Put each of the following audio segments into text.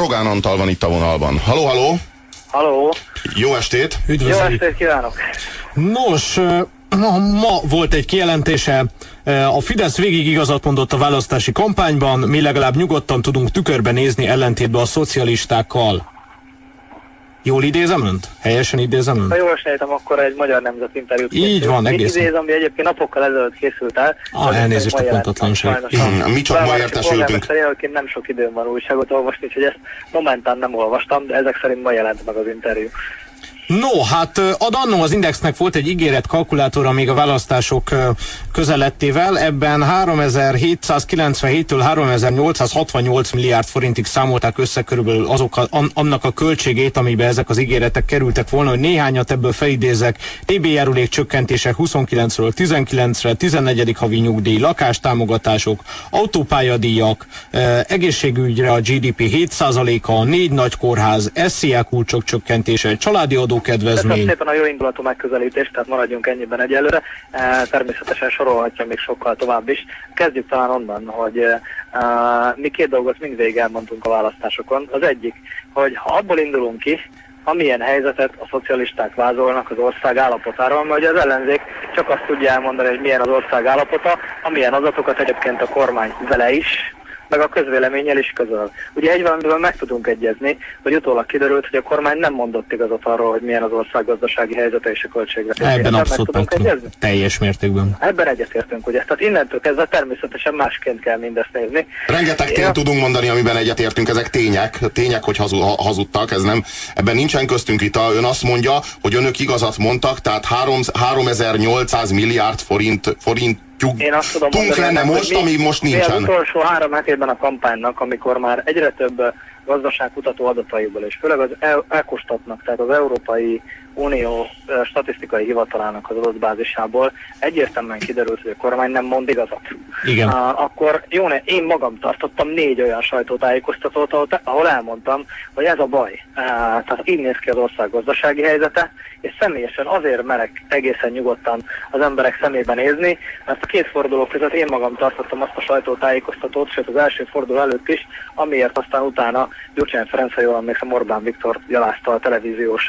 Rogán Antal van itt a vonalban. Haló, haló! Haló! Jó estét! Jó estét kívánok! Nos, ma volt egy kijelentése. A Fidesz végig igazat mondott a választási kampányban, mi legalább nyugodtan tudunk tükörbe nézni ellentétben a szocialistákkal. Jól idézem önt? Helyesen idézem önt? Ha jól sejtem, akkor egy Magyar Nemzet interjút így van, egészen. Idézem, ami egyébként napokkal ezelőtt készült el. Elnézést a pontatlanság. Mi csak ma értesültünk. Egyébként nem sok időm van újságot olvasni, úgyhogy ezt momentán nem olvastam, de ezek szerint ma jelent meg az interjú. No, hát annó az Indexnek volt egy ígéret kalkulátora még a választások közelettével, ebben 3797-től 3868 milliárd forintig számolták össze körülbelül annak a költségét, amiben ezek az ígéretek kerültek volna, hogy néhányat ebből felidézek: TB járulék csökkentése 29-ről 19-re, 14. havi nyugdíj, lakástámogatások, autópályadíjak, egészségügyre a GDP 7%-a, 4 nagy kórház, SZIA kulcsok csökkentése, családi adókedvezmény. Köszönöm szépen a jó indulatú megközelítést, tehát maradjunk ennyiben egyelőre. Természetesen sorolhatja még sokkal tovább is. Kezdjük talán onnan, hogy mi két dolgot mindvégig elmondtunk a választásokon. Az egyik, hogy ha abból indulunk ki, amilyen helyzetet a szocialisták vázolnak az ország állapotáról, mert az ellenzék csak azt tudja elmondani, hogy milyen az ország állapota, amilyen adatokat egyébként a kormány vele is, meg a közvéleménnyel is közöl. Ugye egy valamiben meg tudunk egyezni, hogy utólag kiderült, hogy a kormány nem mondott igazat arról, hogy milyen az ország gazdasági helyzete és a költségvetés. Ebben abszolút meg tudunk egyezni? Teljes mértékben. Ebben egyetértünk, ugye. Tehát innentől kezdve természetesen másként kell mindezt nézni. Rengeteg tényt tudunk mondani, amiben egyetértünk, ezek tények, hogy hazudtak, ez nem, ebben nincsen köztünk vita. Ön azt mondja, hogy önök igazat mondtak, tehát 3800 milliárd forint én azt tudom mondani, lenne most, ami most nincsen. Az utolsó 3 hetében a kampánynak, amikor már egyre több gazdaságkutató adataiból, és főleg az Elkostatnak, tehát az Európai Unió statisztikai hivatalának az adatbázisából egyértelműen kiderült, hogy a kormány nem mond igazat. Igen. Akkor jó, én magam tartottam 4 olyan sajtótájékoztatót, ahol elmondtam, hogy ez a baj. Tehát így néz ki az ország gazdasági helyzete, és személyesen azért merek egészen nyugodtan az emberek szemébe nézni, mert a két forduló között én magam tartottam azt a sajtótájékoztatót, sőt az első forduló előtt is, amiért aztán utána Gyurcsány Ferenc, ha jól emlékszem, Orbán Viktor gyalázta a televíziós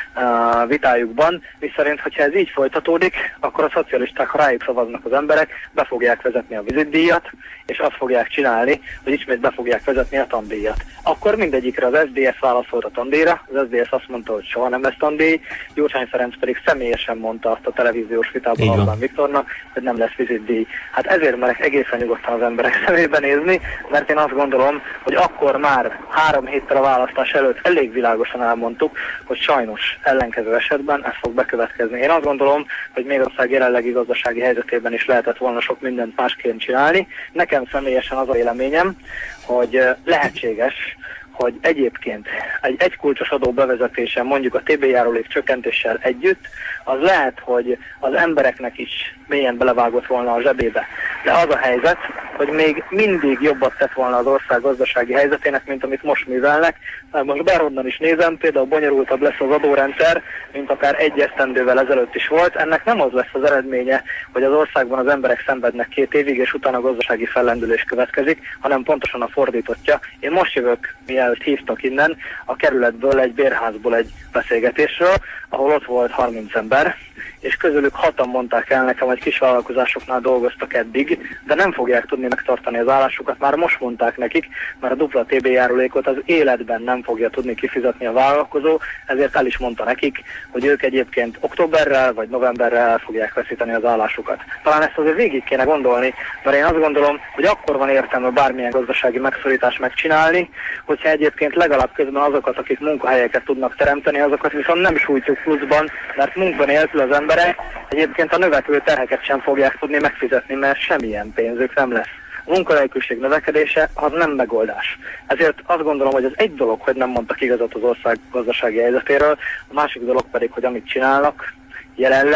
vitájukban, miszerint, hogyha ez így folytatódik, akkor a szocialisták, ha rájuk szavaznak az emberek, be fogják vezetni a vizitdíjat, és azt fogják csinálni, hogy ismét be fogják vezetni a tandíjat. Akkor mindegyikre az SZDSZ válaszolt a tandíjra, az SZDSZ azt mondta, hogy soha nem lesz tandíj, Gyurcsány Ferenc pedig személyesen mondta azt a televíziós vitában Orbán Viktornak, hogy nem lesz vizitdíj. Hát ezért merek egészen nyugodtan az emberek szemébe nézni, mert én azt gondolom, hogy akkor már 3 héttel a választás előtt elég világosan elmondtuk, hogy sajnos ellenkező esetben ez fog bekövetkezni. Én azt gondolom, hogy még ország jelenlegi gazdasági helyzetében is lehetett volna sok mindent másként csinálni. Nekem személyesen az a véleményem, hogy lehetséges, hogy egyébként egy kulcsos adó bevezetése, mondjuk a TB járulék csökkentéssel együtt, az lehet, hogy az embereknek is mélyen belevágott volna a zsebébe. De az a helyzet, hogy még mindig jobbat tett volna az ország gazdasági helyzetének, mint amit most művelnek. Most bárhonnan is nézem, például bonyolultabb lesz az adórendszer, mint akár egy esztendővel ezelőtt is volt. Ennek nem az lesz az eredménye, hogy az országban az emberek szenvednek 2 évig, és utána gazdasági fellendülés következik, hanem pontosan a fordítottja. Én most jövök, mielőtt hívtak innen, a kerületből, egy bérházból egy beszélgetésről, ahol ott volt 30 ember, és közülük 6-an mondták el nekem, hogy kisvállalkozásoknál dolgoztak eddig, de nem fogják tudni megtartani az állásukat. Már most mondták nekik, mert a dupla TB járulékot az életben nem fogja tudni kifizetni a vállalkozó, ezért el is mondta nekik, hogy ők egyébként októberrel vagy novemberrel el fogják veszíteni az állásukat. Talán ezt azért végig kéne gondolni, mert én azt gondolom, hogy akkor van értelme bármilyen gazdasági megszorítást megcsinálni, hogyha egyébként legalább közben azokat, akik munkahelyeket tudnak teremteni, azokat viszont nem sújtjuk pluszban, mert munkanélkül az emberek egyébként a növekvő terheket sem fogják tudni megfizetni, mert semmilyen pénzük nem lesz. A munkanélküliség növekedése az nem megoldás. Ezért azt gondolom, hogy az egy dolog, hogy nem mondtak igazat az ország gazdasági helyzetéről, a másik dolog pedig, hogy amit csinálnak jelenleg,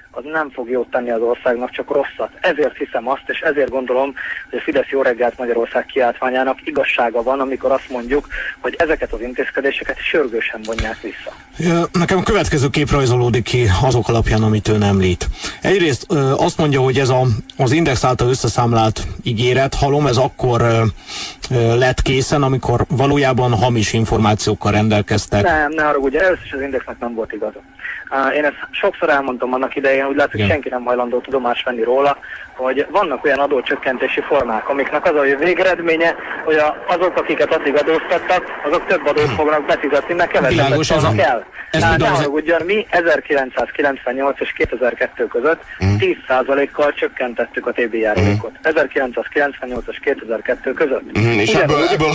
az nem fog jót tenni az országnak, csak rosszat. Ezért hiszem azt, és ezért gondolom, hogy a Fidesz Jó reggelt Magyarország kiáltványának igazsága van, amikor azt mondjuk, hogy ezeket az intézkedéseket sürgősen vonják vissza. Nekem a következő kép rajzolódik ki azok alapján, amit ön említ. Egyrészt azt mondja, hogy ez az Index által összeszámlált ígéret, halom, ez akkor lett készen, amikor valójában hamis információkkal rendelkeztek. Nem, ne haragudj, először is az Indexnek nem volt igaza. Én ezt sokszor elmondtam annak idején, úgy látszik, hogy senki nem hajlandó tudomást venni róla, hogy vannak olyan adócsökkentési formák, amiknek az a végeredménye, hogy azok, akiket addig adóztattak, azok több adót fognak befizetni, mert kevesebbet fognak el. Ne haragudjon, mi 1998 és 2002 között 10%-kal csökkentettük a TB járulékot. 1998 és 2002 között. És ebből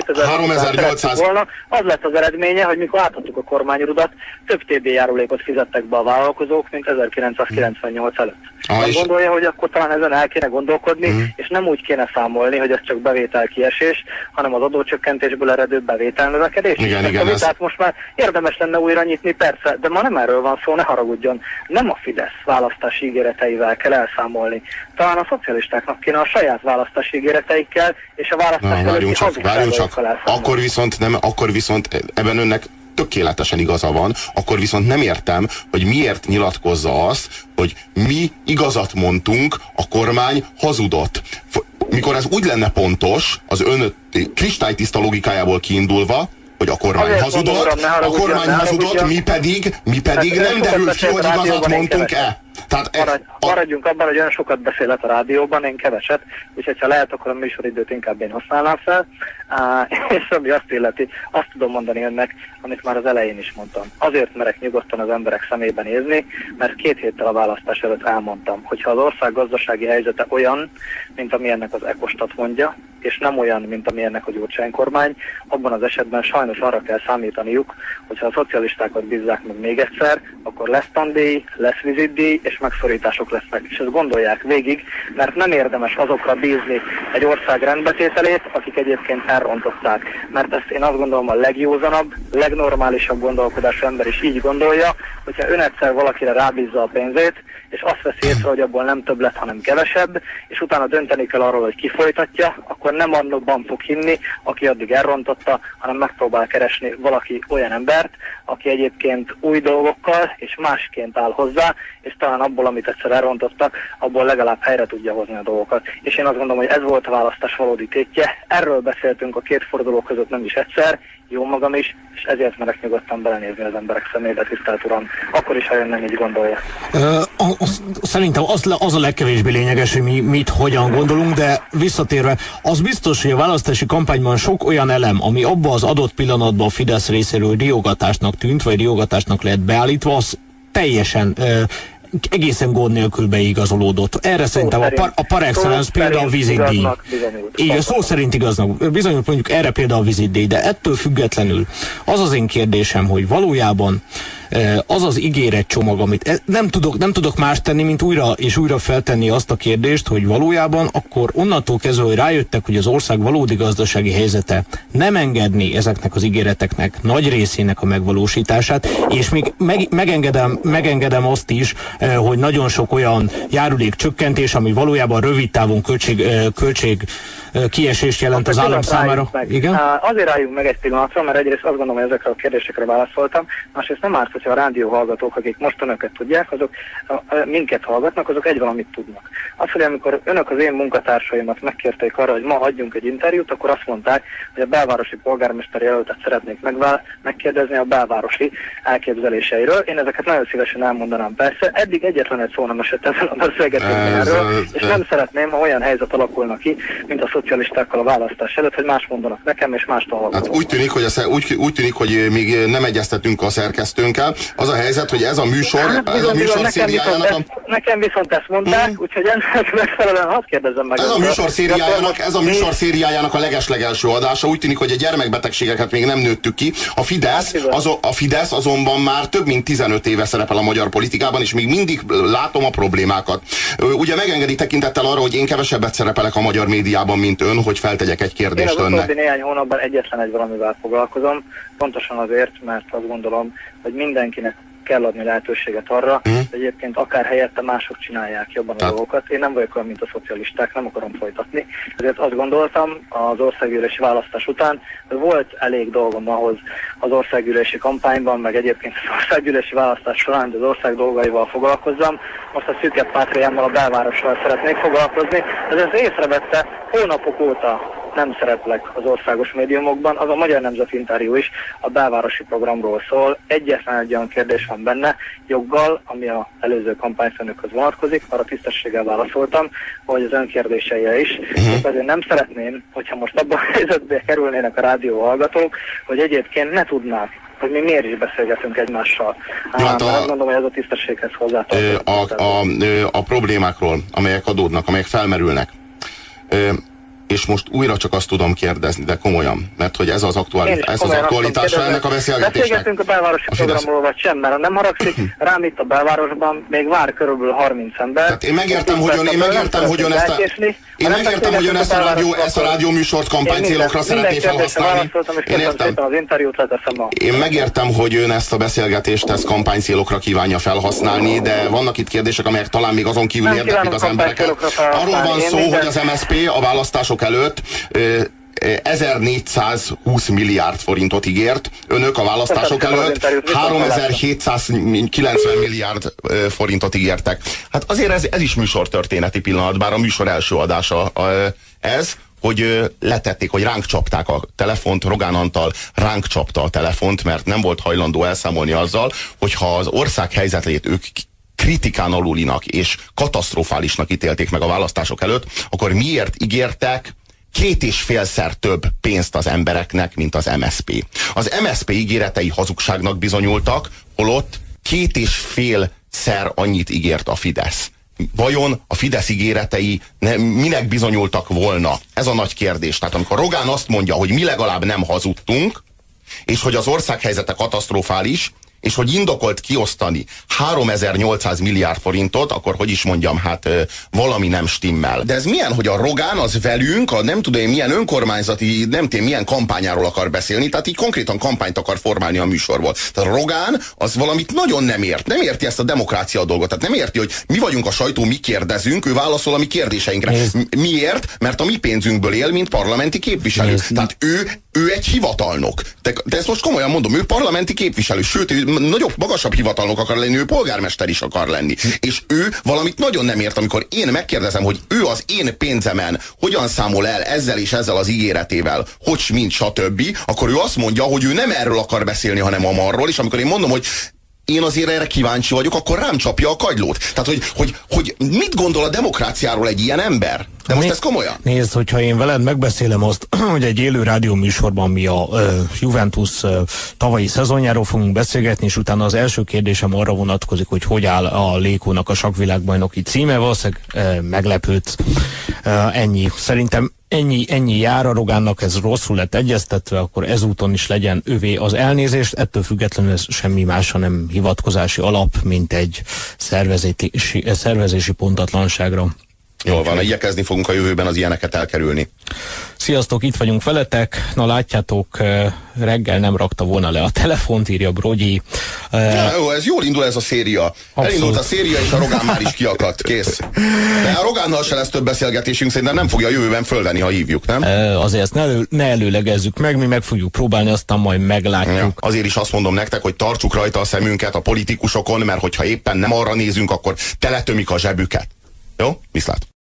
3800 volna, az lett az eredménye, hogy mikor átadtuk a kormányrudat, több TB járulékot fizettek be a vállalkozók, mint 1998 előtt. Azt gondolja, hogy akkor talán ezen el kéne gondolkodni, és nem úgy kéne számolni, hogy ez csak bevételkiesés, hanem az adócsökkentésből eredő bevételnövekedés. Igen, tehát most már érdemes lenne újra nyitni, persze, de ma nem erről van szó, ne haragudjon. Nem a Fidesz választási ígéreteivel kell elszámolni. Talán a szocialistáknak kéne a saját választási ígéreteikkel és a választás előtti hazugságokkal elszámolni. Akkor viszont ebben önnek tökéletesen igaza van, akkor viszont nem értem, hogy miért nyilatkozza azt, hogy mi igazat mondtunk, a kormány hazudott. Mikor ez úgy lenne pontos, az ön kristálytiszta logikájából kiindulva, hogy a kormány hazudott, mi pedig nem derült ki, hogy igazat mondtunk-e. Maradjunk abban, hogy olyan sokat beszélet a rádióban, én keveset, úgyhogy ha lehet, akkor a műsoridőt inkább én használnám fel. És ami azt illeti, azt tudom mondani önnek, amit már az elején is mondtam. Azért merek nyugodtan az emberek szemébe nézni, mert 2 héttel a választás előtt elmondtam, hogyha az ország gazdasági helyzete olyan, mint amilyennek az Ecostat mondja, és nem olyan, mint amilyennek a Gyurcsány kormány, abban az esetben sajnos arra kell számítaniuk, hogyha a szocialistákat bízzák meg még egyszer, akkor lesz tandíj, lesz vizitdíj, és megszorítások lesznek. És ezt gondolják végig, mert nem érdemes azokra bízni egy ország rendbetételét, akik egyébként elrontották. Mert ezt én azt gondolom a legjózanabb, legnormálisabb gondolkodású ember is így gondolja, hogyha ön egyszer valakire rábízza a pénzét, és azt veszi észre, hogy abból nem több lett, hanem kevesebb, és utána dönteni kell arról, hogy ki folytatja, akkor nem abban fog hinni, aki addig elrontotta, hanem megpróbál keresni valaki olyan embert, aki egyébként új dolgokkal és másként áll hozzá, és talán abból, amit egyszer elrontottak, abból legalább helyre tudja hozni a dolgokat. És én azt gondolom, hogy ez volt a választás valódi tétje. Erről beszéltünk a 2 forduló között nem is egyszer, jó magam is, és ezért merek nyugodtan belenézni az emberek szemébe, tisztelt uram. Akkor is, ha ön nem így gondolja. Szerintem az a legkevésbé lényeges, hogy mi mit, hogyan gondolunk, de visszatérve, az biztos, hogy a választási kampányban sok olyan elem, ami abban az adott pillanatban a Fidesz részéről riogatásnak tűnt, vagy riogatásnak lett beállítva, az teljesen egészen gond nélkül beigazolódott. Erre szerintem a par excellence például a vizitdíj. Igen, szó szerint igaznak. Bizonyos mondjuk erre például a vizitdíj, de ettől függetlenül az az én kérdésem, hogy valójában az az ígéretcsomag, amit nem tudok más tenni, mint újra és újra feltenni azt a kérdést, hogy valójában akkor onnantól kezdve, hogy rájöttek, hogy az ország valódi gazdasági helyzete nem engedni ezeknek az ígéreteknek nagy részének a megvalósítását, és még megengedem azt is, hogy nagyon sok olyan járulékcsökkentés, ami valójában rövid távon költség kiesést jelent az állam számára. Igen? Azért álljunk meg egy pillanatra, mert egyrészt azt gondolom, hogy ezekre a kérdésekre válaszoltam, másrészt nem árt, hogyha a rádió hallgatók, akik most önöket tudják, azok minket hallgatnak, azok egy valamit tudnak. Az, hogy amikor önök az én munkatársaimat megkérték arra, hogy ma adjunk egy interjút, akkor azt mondták, hogy a belvárosi polgármester jelöltet szeretnék megkérdezni a belvárosi elképzeléseiről. Én ezeket nagyon szívesen elmondanám persze. Eddig egyetlen egy szó nem esett ezen a beszélgetésben erről, és nem szeretném, ha olyan helyzet alakulna ki, mint a szocialistákkal a választás előtt, hogy más mondanak nekem, és mást hallgatok. Hát úgy tűnik, hogy még nem egyeztetünk a szerkesztőnkkel. Az a helyzet, hogy ez a műsor szériájának... Nekem viszont ezt mondták, úgyhogy ennek megfelelően hadd kérdezzem meg. Ez a műsor szériájának a legeslegelső adása. Úgy tűnik, hogy a gyermekbetegségeket még nem nőttük ki. A Fidesz azonban már több mint 15 éve szerepel a magyar politikában, és még mindig látom a problémákat. Ugye megengedi tekintettel arra, hogy én kevesebbet szerepelek a magyar médiában, mint ön, hogy feltegyek egy kérdést önnek. Én az utóbbi néhány hónapban egyetlen egy valamivel foglalkozom, pontosan azért, mert azt gondolom, hogy mindenkinek kell adni lehetőséget arra, hogy egyébként akár helyette mások csinálják jobban a dolgokat. Én nem vagyok olyan, mint a szocialisták, nem akarom folytatni. Ezért azt gondoltam az országgyűlési választás után, hogy volt elég dolgom ahhoz az országgyűlési kampányban, meg egyébként az országgyűlési választás során, hogy az ország dolgaival foglalkozzam. Most a szűkebb pátriámmal, a belvárossal szeretnék foglalkozni. Ez észrevette, hónapok óta nem szereplek az országos médiumokban, az a Magyar Nemzeti Interjú is a belvárosi programról szól. Egyetlen egy olyan kérdés van benne, joggal, ami az előző kampányfőnökhöz vonatkozik, arra tisztességgel válaszoltam, hogy az önkérdéseire is. Ezért nem szeretném, hogyha most abban a helyzetbe kerülnének a rádió hallgatók, hogy egyébként ne tudnák, hogy mi miért is beszélgetünk egymással. Hát azt mondom, hogy ez a tisztességhez hozzátartozik. A problémákról, amelyek adódnak, amelyek felmerülnek, és most újra csak azt tudom kérdezni, de komolyan, mert hogy ez az aktualitása ennek a beszélgetésnek. Beszélgetünk a belvárosi programról, vagy sem, mert nem haragszik, rám itt a belvárosban még vár körülbelül 30 ember. Tehát én megértem, hogy ön ezt a rádióműsort kampánycélokra szeretné felhasználni. Én megértem, hogy ön ezt a beszélgetést ezt kampánycélokra kívánja felhasználni, de vannak itt kérdések, amelyek talán még azon kívül érdeklik az embereket. Arról van szó, hogy az MSZP a választások előtt 1420 milliárd forintot ígért, önök a választások előtt 3790 milliárd forintot ígértek. Hát azért ez is műsortörténeti pillanat, bár a műsor első adása ez, hogy letették, hogy ránk csapták a telefont, Rogán Antal ránk csapta a telefont, mert nem volt hajlandó elszámolni azzal, hogyha az ország helyzetét ők kritikán alulinak és katasztrofálisnak ítélték meg a választások előtt, akkor miért ígértek 2,5-szer több pénzt az embereknek, mint az MSZP. Az MSZP ígéretei hazugságnak bizonyultak, holott 2,5-szer annyit ígért a Fidesz. Vajon a Fidesz ígéretei minek bizonyultak volna? Ez a nagy kérdés. Tehát amikor Rogán azt mondja, hogy mi legalább nem hazudtunk, és hogy az ország helyzete katasztrofális, és hogy indokolt kiosztani 3800 milliárd forintot, akkor hogy is mondjam, hát valami nem stimmel. De ez milyen, hogy a Rogán az velünk, a nem tudom én milyen önkormányzati, nem tudom milyen kampányáról akar beszélni, tehát így konkrétan kampányt akar formálni a műsorból. Tehát a Rogán az valamit nagyon nem ért. Nem érti ezt a demokrácia dolgot. Tehát nem érti, hogy mi vagyunk a sajtó, mi kérdezünk, ő válaszol a mi kérdéseinkre. Miért? Mert a mi pénzünkből él, mint parlamenti képviselő. Tehát ő egy hivatalnok. De ezt most komolyan mondom, ő parlamenti képviselő, sőt, ő nagyobb, magasabb hivatalnok akar lenni, ő polgármester is akar lenni. És ő valamit nagyon nem ért, amikor én megkérdezem, hogy ő az én pénzemen hogyan számol el ezzel és ezzel az ígéretével, hogy mint stb., akkor ő azt mondja, hogy ő nem erről akar beszélni, hanem amarról, és amikor én mondom, hogy én azért erre kíváncsi vagyok, akkor rám csapja a kagylót. Tehát, hogy mit gondol a demokráciáról egy ilyen ember? De most ez komolyan? Nézd, hogyha én veled megbeszélem azt, hogy egy élő rádióműsorban mi a Juventus tavalyi szezonjáról fogunk beszélgetni, és utána az első kérdésem arra vonatkozik, hogy áll a Lékónak a sakkvilágbajnoki címe, valószínűleg meglepődsz. Ennyi. Szerintem ennyi jár a Rogánnak, ez rosszul lett egyeztetve, akkor ezúton is legyen övé az elnézést, ettől függetlenül ez semmi másra nem hivatkozási alap, mint egy szervezési pontatlanságra. Jól van, igyekezni fogunk a jövőben az ilyeneket elkerülni. Sziasztok, itt vagyunk veletek. Na látjátok, reggel nem rakta volna le a telefont, írja Brogyi. Ja, jó, ez jól indul ez a széria. Abszolút. Elindult a széria, és a Rogán már is kiakadt, kész. De a Rogánnal se lesz több beszélgetésünk, szerintem nem fogja a jövőben fölvenni, ha hívjuk, nem? Azért ezt ne előlegezzük meg, mi meg fogjuk próbálni, aztán majd meglátjuk. Ja, azért is azt mondom nektek, hogy tartsuk rajta a szemünket a politikusokon, mert hogyha éppen nem arra nézünk, akkor teletömik a zsebüket. Jó? Viszlát.